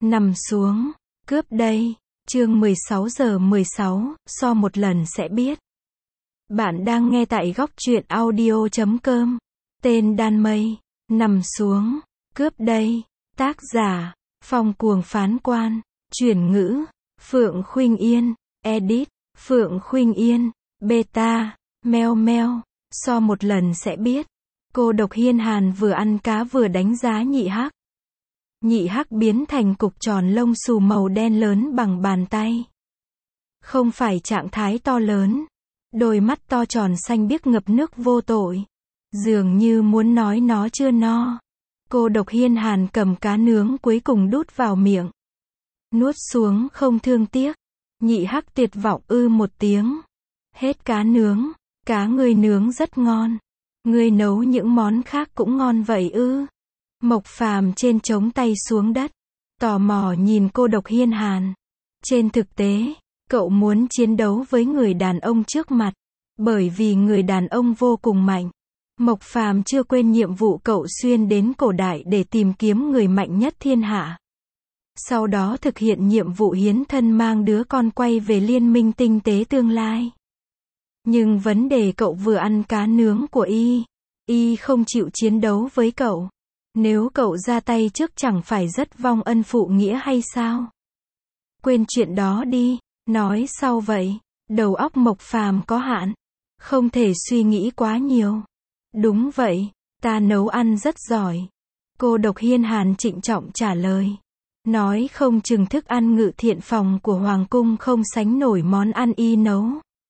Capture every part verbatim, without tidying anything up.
Nằm xuống, cướp đây. Chương mười sáu giờ mười sáu, so một lần sẽ biết. Bạn đang nghe tại góc truyện audio chấm com. Tên đan mây. Nằm xuống, cướp đây. Tác giả, Phong Cuồng Phán Quan. Chuyển ngữ, Phượng Khuynh Yên. Edit, Phượng Khuynh Yên. Beta, meo meo. So một lần sẽ biết. Cô độc hiên hàn vừa ăn cá vừa đánh giá nhị hắc. Nhị hắc biến thành cục tròn lông xù màu đen lớn bằng bàn tay. Không phải trạng thái to lớn. Đôi mắt to tròn xanh biếc ngập nước vô tội. Dường như muốn nói nó chưa no. Cô độc hiên hàn cầm cá nướng cuối cùng đút vào miệng. Nuốt xuống không thương tiếc. Nhị hắc tuyệt vọng ư một tiếng. Hết cá nướng. Cá ngươi nướng rất ngon. Ngươi nấu những món khác cũng ngon vậy ư? Mộc Phàm trên chống tay xuống đất, tò mò nhìn cô độc hiên hàn. Trên thực tế, cậu muốn chiến đấu với người đàn ông trước mặt, bởi vì người đàn ông vô cùng mạnh. Mộc Phàm chưa quên nhiệm vụ cậu xuyên đến cổ đại để tìm kiếm người mạnh nhất thiên hạ. Sau đó thực hiện nhiệm vụ hiến thân mang đứa con quay về liên minh tinh tế tương lai. Nhưng vấn đề cậu vừa ăn cá nướng của y, y không chịu chiến đấu với cậu. Nếu cậu ra tay trước chẳng phải rất vong ân phụ nghĩa hay sao? Quên chuyện đó đi, nói sau vậy. Đầu óc Mộc Phàm có hạn, không thể suy nghĩ quá nhiều. Đúng vậy, ta nấu ăn rất giỏi. Cô độc hiên hàn trịnh trọng trả lời. Nói không chừng thức ăn ngự thiện phòng của Hoàng cung không sánh nổi món ăn y nấu.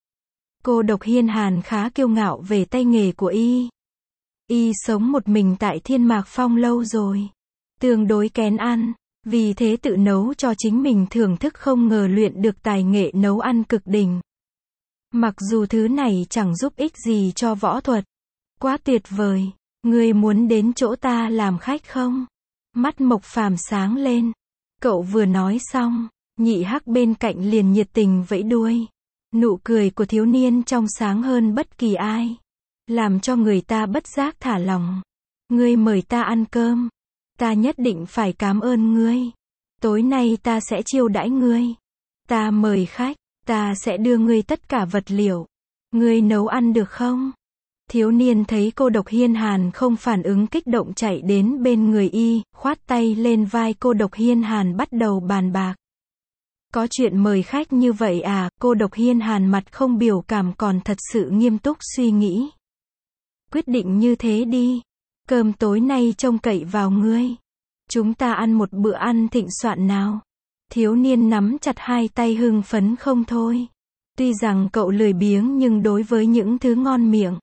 Cô độc hiên hàn khá kiêu ngạo về tay nghề của y. Y sống một mình tại Thiên Mạc Phong lâu rồi. Tương đối kén ăn. Vì thế tự nấu cho chính mình thưởng thức không ngờ luyện được tài nghệ nấu ăn cực đỉnh. Mặc dù thứ này chẳng giúp ích gì cho võ thuật. Quá tuyệt vời. Ngươi muốn đến chỗ ta làm khách không? Mắt Mộc Phàm sáng lên. Cậu vừa nói xong, nhị hắc bên cạnh liền nhiệt tình vẫy đuôi. Nụ cười của thiếu niên trong sáng hơn bất kỳ ai. Làm cho người ta bất giác thả lòng. Ngươi mời ta ăn cơm. Ta nhất định phải cảm ơn ngươi. Tối nay ta sẽ chiêu đãi ngươi. Ta mời khách. Ta sẽ đưa ngươi tất cả vật liệu. Ngươi nấu ăn được không? Thiếu niên thấy cô độc hiên hàn không phản ứng kích động chạy đến bên người y, khoát tay lên vai cô độc hiên hàn bắt đầu bàn bạc. Có chuyện mời khách như vậy à? Cô độc hiên hàn mặt không biểu cảm còn thật sự nghiêm túc suy nghĩ. Quyết định như thế đi. Cơm tối nay trông cậy vào ngươi. Chúng ta ăn một bữa ăn thịnh soạn nào. Thiếu niên nắm chặt hai tay hưng phấn không thôi. Tuy rằng cậu lười biếng nhưng đối với những thứ ngon miệng,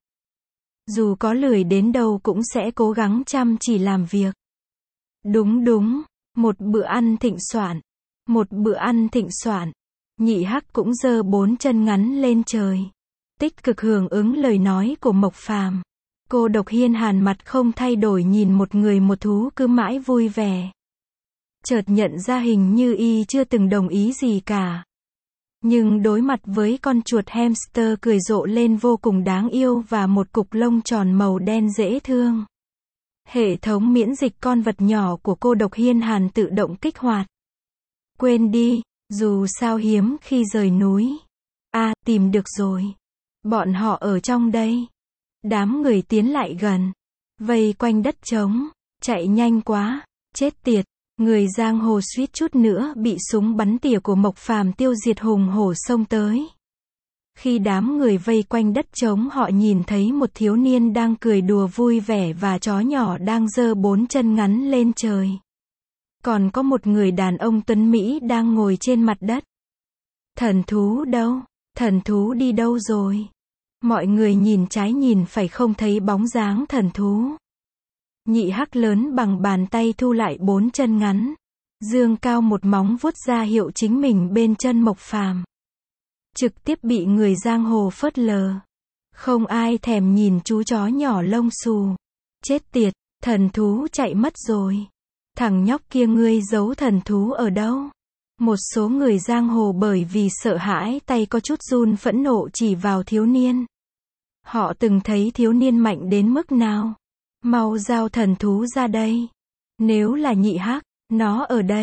dù có lười đến đâu cũng sẽ cố gắng chăm chỉ làm việc. Đúng đúng, một bữa ăn thịnh soạn. Một bữa ăn thịnh soạn. Nhị hắc cũng giơ bốn chân ngắn lên trời. Tích cực hưởng ứng lời nói của Mộc Phàm. Cô độc hiên hàn mặt không thay đổi nhìn một người một thú cứ mãi vui vẻ. Chợt nhận ra hình như y chưa từng đồng ý gì cả. Nhưng đối mặt với con chuột hamster cười rộ lên vô cùng đáng yêu và một cục lông tròn màu đen dễ thương. Hệ thống miễn dịch con vật nhỏ của cô độc hiên hàn tự động kích hoạt. Quên đi, dù sao hiếm khi rời núi. À, tìm được rồi. Bọn họ ở trong đây. Đám người tiến lại gần. Vây quanh đất trống. Chạy nhanh quá. Chết tiệt. Người giang hồ suýt chút nữa bị súng bắn tỉa của Mộc Phàm tiêu diệt hùng hổ xông tới. Khi đám người vây quanh đất trống họ nhìn thấy một thiếu niên đang cười đùa vui vẻ và chó nhỏ đang giơ bốn chân ngắn lên trời. Còn có một người đàn ông tuấn Mỹ đang ngồi trên mặt đất. Thần thú đâu? Thần thú đi đâu rồi? Mọi người nhìn trái nhìn phải không thấy bóng dáng thần thú. Nhị hắc lớn bằng bàn tay thu lại bốn chân ngắn. Dương cao một móng vuốt ra hiệu chính mình bên chân Mộc Phàm. Trực tiếp bị người giang hồ phớt lờ. Không ai thèm nhìn chú chó nhỏ lông xù. Chết tiệt, thần thú chạy mất rồi. Thằng nhóc kia ngươi giấu thần thú ở đâu? Một số người giang hồ bởi vì sợ hãi tay có chút run phẫn nộ chỉ vào thiếu niên. Họ từng thấy thiếu niên mạnh đến mức nào? Mau giao thần thú ra đây. Nếu là nhị hắc, nó ở đây.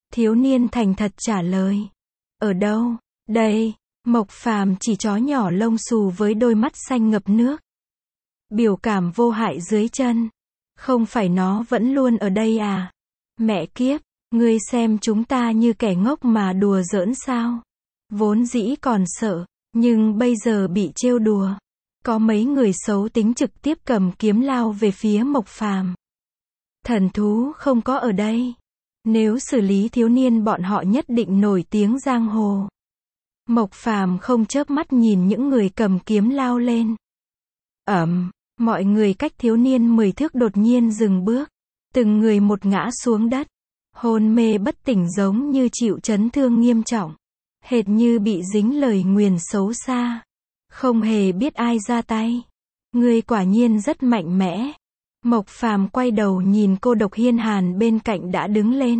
Thiếu niên thành thật trả lời. Ở đâu? Đây. Mộc Phàm chỉ chó nhỏ lông xù với đôi mắt xanh ngập nước. Biểu cảm vô hại dưới chân. Không phải nó vẫn luôn ở đây à? Mẹ kiếp, ngươi xem chúng ta như kẻ ngốc mà đùa giỡn sao? Vốn dĩ còn sợ, nhưng bây giờ bị trêu đùa. Có mấy người xấu tính trực tiếp cầm kiếm lao về phía Mộc Phàm. Thần thú không có ở đây. Nếu xử lý thiếu niên bọn họ nhất định nổi tiếng giang hồ. Mộc Phàm không chớp mắt nhìn những người cầm kiếm lao lên. Ầm, mọi người cách thiếu niên mười thước đột nhiên dừng bước. Từng người một ngã xuống đất. Hôn mê bất tỉnh giống như chịu chấn thương nghiêm trọng. Hệt như bị dính lời nguyền xấu xa. Không hề biết ai ra tay. Ngươi quả nhiên rất mạnh mẽ. Mộc Phàm quay đầu nhìn cô Độc Hiên Hàn bên cạnh đã đứng lên.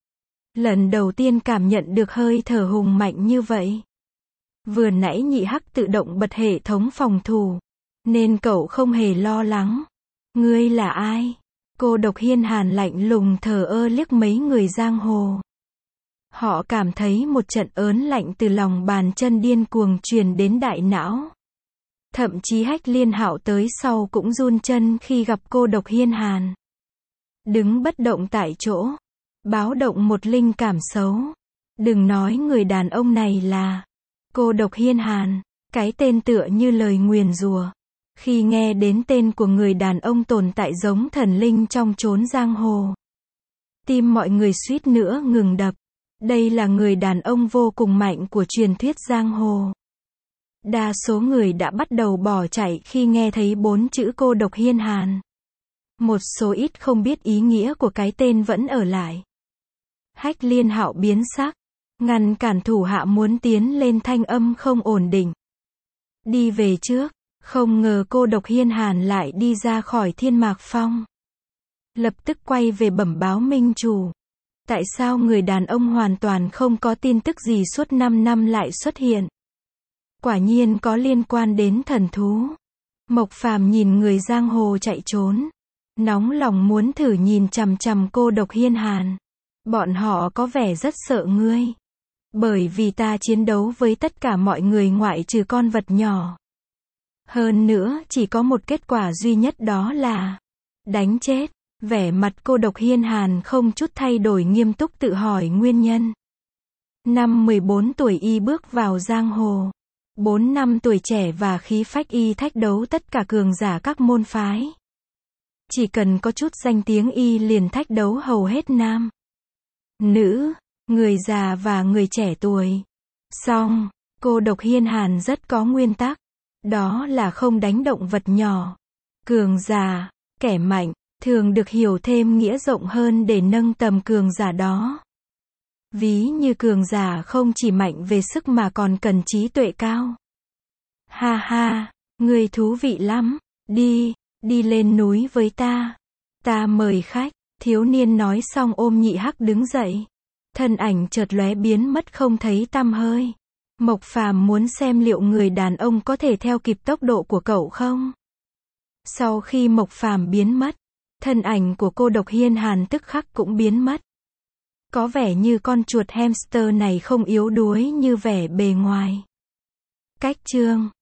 Lần đầu tiên cảm nhận được hơi thở hùng mạnh như vậy. Vừa nãy nhị hắc tự động bật hệ thống phòng thủ. Nên cậu không hề lo lắng. Ngươi là ai? Cô Độc Hiên Hàn lạnh lùng thờ ơ liếc mấy người giang hồ. Họ cảm thấy một trận ớn lạnh từ lòng bàn chân điên cuồng truyền đến đại não. Thậm chí Hách Liên Hạo tới sau cũng run chân khi gặp cô Độc Hiên Hàn. Đứng bất động tại chỗ. Báo động một linh cảm xấu. Đừng nói người đàn ông này là cô Độc Hiên Hàn. Cái tên tựa như lời nguyền rủa. Khi nghe đến tên của người đàn ông tồn tại giống thần linh trong chốn giang hồ. Tim mọi người suýt nữa ngừng đập. Đây là người đàn ông vô cùng mạnh của truyền thuyết giang hồ. Đa số người đã bắt đầu bỏ chạy khi nghe thấy bốn chữ cô Độc Hiên Hàn. Một số ít không biết ý nghĩa của cái tên vẫn ở lại. Hách Liên Hạo biến sắc. Ngăn cản thủ hạ muốn tiến lên thanh âm không ổn định. Đi về trước. Không ngờ cô Độc Hiên Hàn lại đi ra khỏi Thiên Mạc Phong. Lập tức quay về bẩm báo minh chủ. Tại sao người đàn ông hoàn toàn không có tin tức gì suốt năm năm lại xuất hiện? Quả nhiên có liên quan đến thần thú. Mộc Phàm nhìn người giang hồ chạy trốn. Nóng lòng muốn thử nhìn chằm chằm cô Độc Hiên Hàn. Bọn họ có vẻ rất sợ ngươi. Bởi vì ta chiến đấu với tất cả mọi người ngoại trừ con vật nhỏ. Hơn nữa, chỉ có một kết quả duy nhất đó là đánh chết. Vẻ mặt cô Độc Hiên Hàn không chút thay đổi nghiêm túc tự hỏi nguyên nhân. Năm mười bốn tuổi y bước vào giang hồ. bốn năm tuổi trẻ và khí phách y thách đấu tất cả cường giả các môn phái. Chỉ cần có chút danh tiếng y liền thách đấu hầu hết nam, nữ, người già và người trẻ tuổi. Song, cô Độc Hiên Hàn rất có nguyên tắc. Đó là không đánh động vật nhỏ. Cường giả, kẻ mạnh, thường được hiểu thêm nghĩa rộng hơn để nâng tầm cường giả đó. Ví như cường giả không chỉ mạnh về sức mà còn cần trí tuệ cao. Ha ha, người thú vị lắm. Đi, đi lên núi với ta. Ta mời khách. Thiếu niên nói xong ôm nhị hắc đứng dậy. Thân ảnh chợt lóe biến mất không thấy tăm hơi. Mộc Phàm muốn xem liệu người đàn ông có thể theo kịp tốc độ của cậu không. Sau khi Mộc Phàm biến mất, thân ảnh của cô Độc Hiên Hàn tức khắc cũng biến mất. Có vẻ như con chuột hamster này không yếu đuối như vẻ bề ngoài. Cách chương